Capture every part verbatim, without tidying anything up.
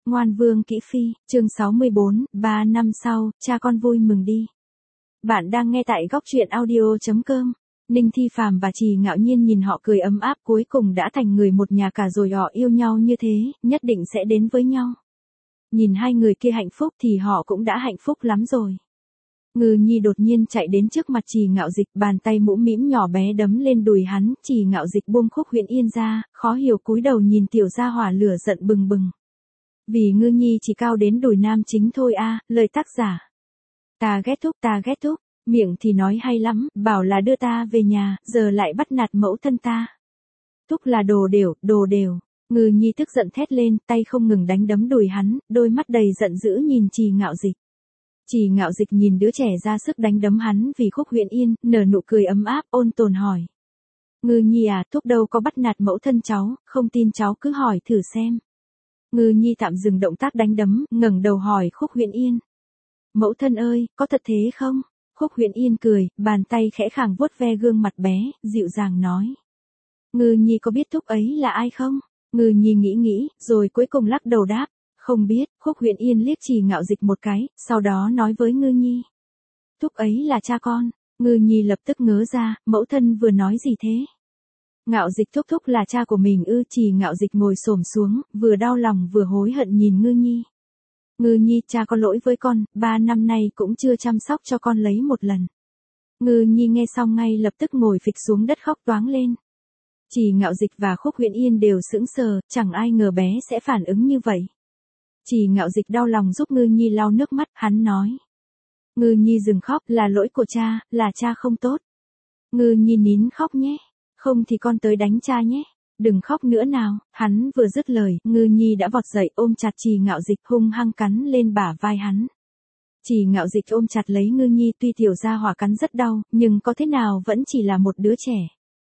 Ngoan Vương Kỹ Phi, chương sáu mươi bốn, ba năm sau, cha con vui mừng đi. Bạn đang nghe tại góc truyện audio chấm com. Ninh Thi Phàm và Trì Ngạo Nhiên nhìn họ cười ấm áp, cuối cùng đã thành người một nhà cả rồi, họ yêu nhau như thế, nhất định sẽ đến với nhau. Nhìn hai người kia hạnh phúc thì họ cũng đã hạnh phúc lắm rồi. Ngư Nhi đột nhiên chạy đến trước mặt Trì Ngạo Dịch, bàn tay mũm mĩm nhỏ bé đấm lên đùi hắn. Trì Ngạo Dịch buông Khúc Huyễn Yên ra, khó hiểu cúi đầu nhìn tiểu gia hỏa lửa giận bừng bừng. Vì Ngư Nhi chỉ cao đến đùi nam chính thôi a, à, lời tác giả. Ta ghét Thúc, ta ghét Thúc, miệng thì nói hay lắm, bảo là đưa ta về nhà, giờ lại bắt nạt mẫu thân ta. Thúc là đồ đều, đồ đều. Ngư Nhi tức giận thét lên, tay không ngừng đánh đấm đùi hắn, đôi mắt đầy giận dữ nhìn Trì Ngạo Dịch. Trì Ngạo Dịch nhìn đứa trẻ ra sức đánh đấm hắn vì Khúc Huyễn Yên, nở nụ cười ấm áp, ôn tồn hỏi. Ngư Nhi à, Thúc đâu có bắt nạt mẫu thân cháu, không tin cháu cứ hỏi thử xem. Ngư Nhi tạm dừng động tác đánh đấm, ngẩng đầu hỏi Khúc Huyễn Yên. Mẫu thân ơi, có thật thế không? Khúc Huyễn Yên cười, bàn tay khẽ khàng vuốt ve gương mặt bé, dịu dàng nói. Ngư Nhi có biết Thúc ấy là ai không? Ngư Nhi nghĩ nghĩ, rồi cuối cùng lắc đầu đáp. Không biết. Khúc Huyễn Yên liếc Trì Ngạo Dịch một cái, sau đó nói với Ngư Nhi. Thúc ấy là cha con. Ngư Nhi lập tức ngớ ra, mẫu thân vừa nói gì thế? Ngạo Dịch thúc thúc là cha của mình ư? Trì Ngạo Dịch ngồi xổm xuống, vừa đau lòng vừa hối hận nhìn Ngư Nhi. Ngư Nhi, cha có lỗi với con, ba năm nay cũng chưa chăm sóc cho con lấy một lần. Ngư Nhi nghe xong ngay lập tức ngồi phịch xuống đất khóc toáng lên. Trì Ngạo Dịch và Khúc Huyễn Yên đều sững sờ, chẳng ai ngờ bé sẽ phản ứng như vậy. Trì Ngạo Dịch đau lòng giúp Ngư Nhi lau nước mắt, hắn nói. Ngư Nhi dừng khóc, là lỗi của cha, là cha không tốt. Ngư Nhi nín khóc nhé, không thì con tới đánh cha nhé, đừng khóc nữa nào. Hắn vừa dứt lời, Ngư Nhi đã vọt dậy ôm chặt Trì Ngạo Dịch, hung hăng cắn lên bả vai hắn. Trì Ngạo Dịch ôm chặt lấy Ngư Nhi, tuy tiểu gia hỏa cắn rất đau, nhưng có thế nào vẫn chỉ là một đứa trẻ.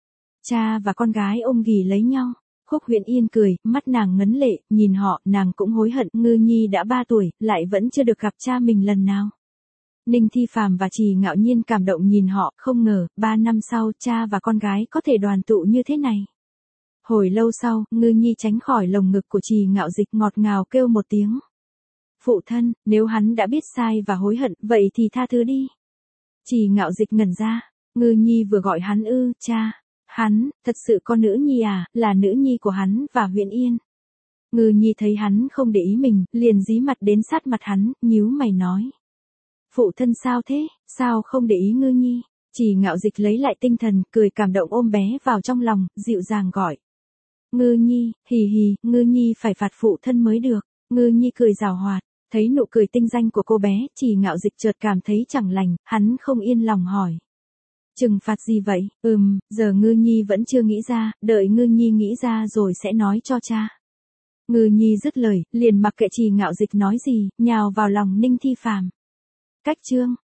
Cha và con gái ôm ghì lấy nhau. Khúc Huyễn Yên cười, mắt nàng ngấn lệ, nhìn họ, nàng cũng hối hận, Ngư Nhi đã ba tuổi, lại vẫn chưa được gặp cha mình lần nào. Ninh Thi Phàm và Trì Ngạo Nhiên cảm động nhìn họ, không ngờ, ba năm sau, cha và con gái có thể đoàn tụ như thế này. Hồi lâu sau, Ngư Nhi tránh khỏi lồng ngực của Trì Ngạo Dịch, ngọt ngào kêu một tiếng. Phụ thân, nếu hắn đã biết sai và hối hận, vậy thì tha thứ đi. Trì Ngạo Dịch ngẩn ra, Ngư Nhi vừa gọi hắn ư, cha. Hắn, thật sự có nữ nhi à, là nữ nhi của hắn và Huyễn Yên. Ngư Nhi thấy hắn không để ý mình, liền dí mặt đến sát mặt hắn, nhíu mày nói. Phụ thân sao thế, sao không để ý Ngư Nhi? Trì Ngạo Dịch lấy lại tinh thần, cười cảm động ôm bé vào trong lòng, dịu dàng gọi. Ngư Nhi, hì hì, Ngư Nhi phải phạt phụ thân mới được. Ngư Nhi cười giảo hoạt, thấy nụ cười tinh danh của cô bé, Trì Ngạo Dịch chợt cảm thấy chẳng lành, hắn không yên lòng hỏi. Trừng phạt gì vậy? Ừm, giờ Ngư Nhi vẫn chưa nghĩ ra, đợi Ngư Nhi nghĩ ra rồi sẽ nói cho cha. Ngư Nhi dứt lời, liền mặc kệ Trì Ngạo Dịch nói gì, nhào vào lòng Ninh Thi Phàm. Cách chương